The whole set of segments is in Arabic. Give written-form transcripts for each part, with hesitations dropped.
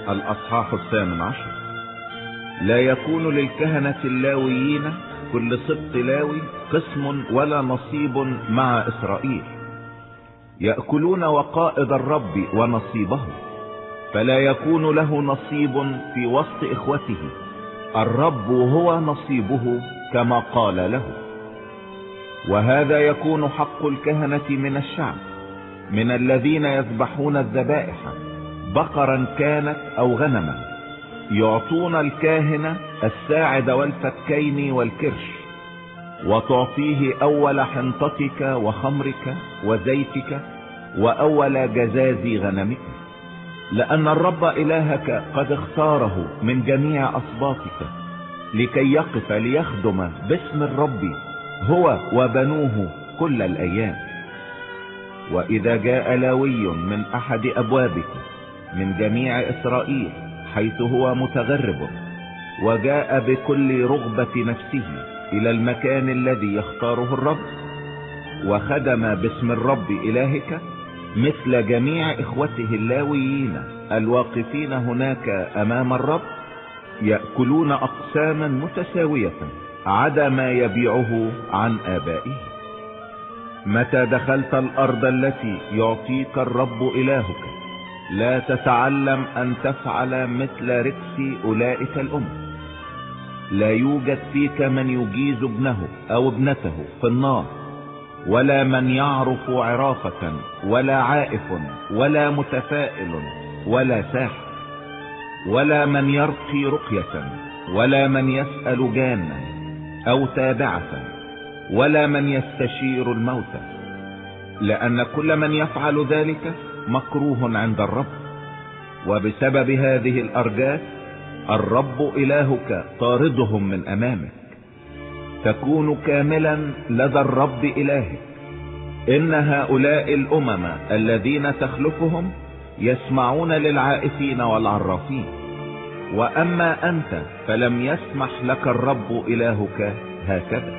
الأصحاح 18. لا يكون للكهنة اللاويين كل سبط لاوي قسم ولا نصيب مع إسرائيل، يأكلون وقائد الرب ونصيبه، فلا يكون له نصيب في وسط إخوته، الرب هو نصيبه كما قال له. وهذا يكون حق الكهنة من الشعب، من الذين يذبحون الذبائح بقرا كانت أو غنما، يعطون الكاهن الساعد والفكين والكرش، وتعطيه أول حنطتك وخمرك وزيتك وأول جزاز غنمك، لأن الرب إلهك قد اختاره من جميع أصباطك لكي يقف ليخدم باسم الرب هو وبنوه كل الأيام. وإذا جاء لاوي من أحد أبوابك من جميع إسرائيل حيث هو متغرب، وجاء بكل رغبة نفسه إلى المكان الذي يختاره الرب، وخدم باسم الرب إلهك مثل جميع إخوته اللاويين الواقفين هناك أمام الرب، يأكلون أقساما متساوية عدا ما يبيعه عن آبائه. متى دخلت الأرض التي يعطيك الرب إلهك لا تتعلم أن تفعل مثل ركس أولئك الأمم. لا يوجد فيك من يجيز ابنه أو ابنته في النار، ولا من يعرف عرافة، ولا عائف، ولا متفائل، ولا ساحر، ولا من يرقي رقية، ولا من يسأل جانا أو تابعة، ولا من يستشير الموتى، لأن كل من يفعل ذلك مكروه عند الرب. وبسبب هذه الأرجاس الرب إلهك طاردهم من أمامك. تكون كاملا لدى الرب إلهك. إن هؤلاء الأمم الذين تخلفهم يسمعون للعائفين والعرافين، وأما أنت فلم يسمح لك الرب إلهك هكذا.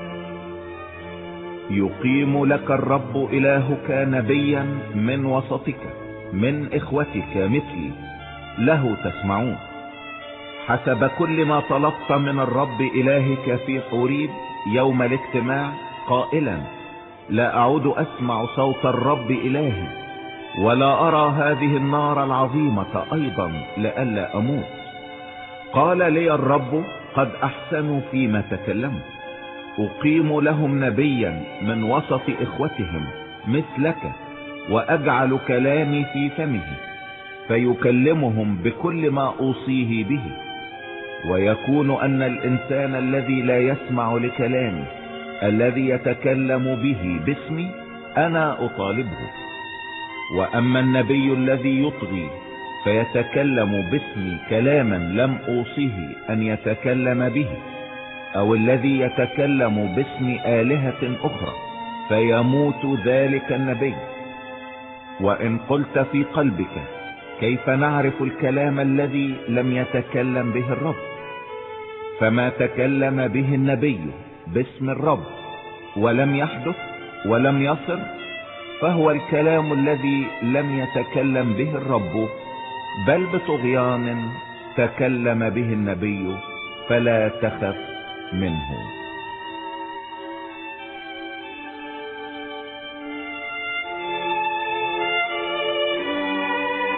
يقيم لك الرب إلهك نبيا من وسطك من إخوتك مثلي، له تسمعون حسب كل ما طلبت من الرب إلهك في حوريب يوم الاجتماع، قائلا: لا أعود أسمع صوت الرب إلهي، ولا أرى هذه النار العظيمة أيضا لئلا أموت. قال لي الرب: قد أحسنوا فيما تكلموا، أقيم لهم نبيا من وسط إخوتهم مثلك، وأجعل كلامي في فمه، فيكلمهم بكل ما أوصيه به. ويكون أن الإنسان الذي لا يسمع لكلامي الذي يتكلم به باسمي أنا أطالبه. وأما النبي الذي يطغي فيتكلم باسمي كلاما لم أوصيه أن يتكلم به، أو الذي يتكلم باسم آلهة أخرى، فيموت ذلك النبي. وإن قلت في قلبك: كيف نعرف الكلام الذي لم يتكلم به الرب؟ فما تكلم به النبي باسم الرب ولم يحدث ولم يصر، فهو الكلام الذي لم يتكلم به الرب، بل بطغيان تكلم به النبي، فلا تخف منه.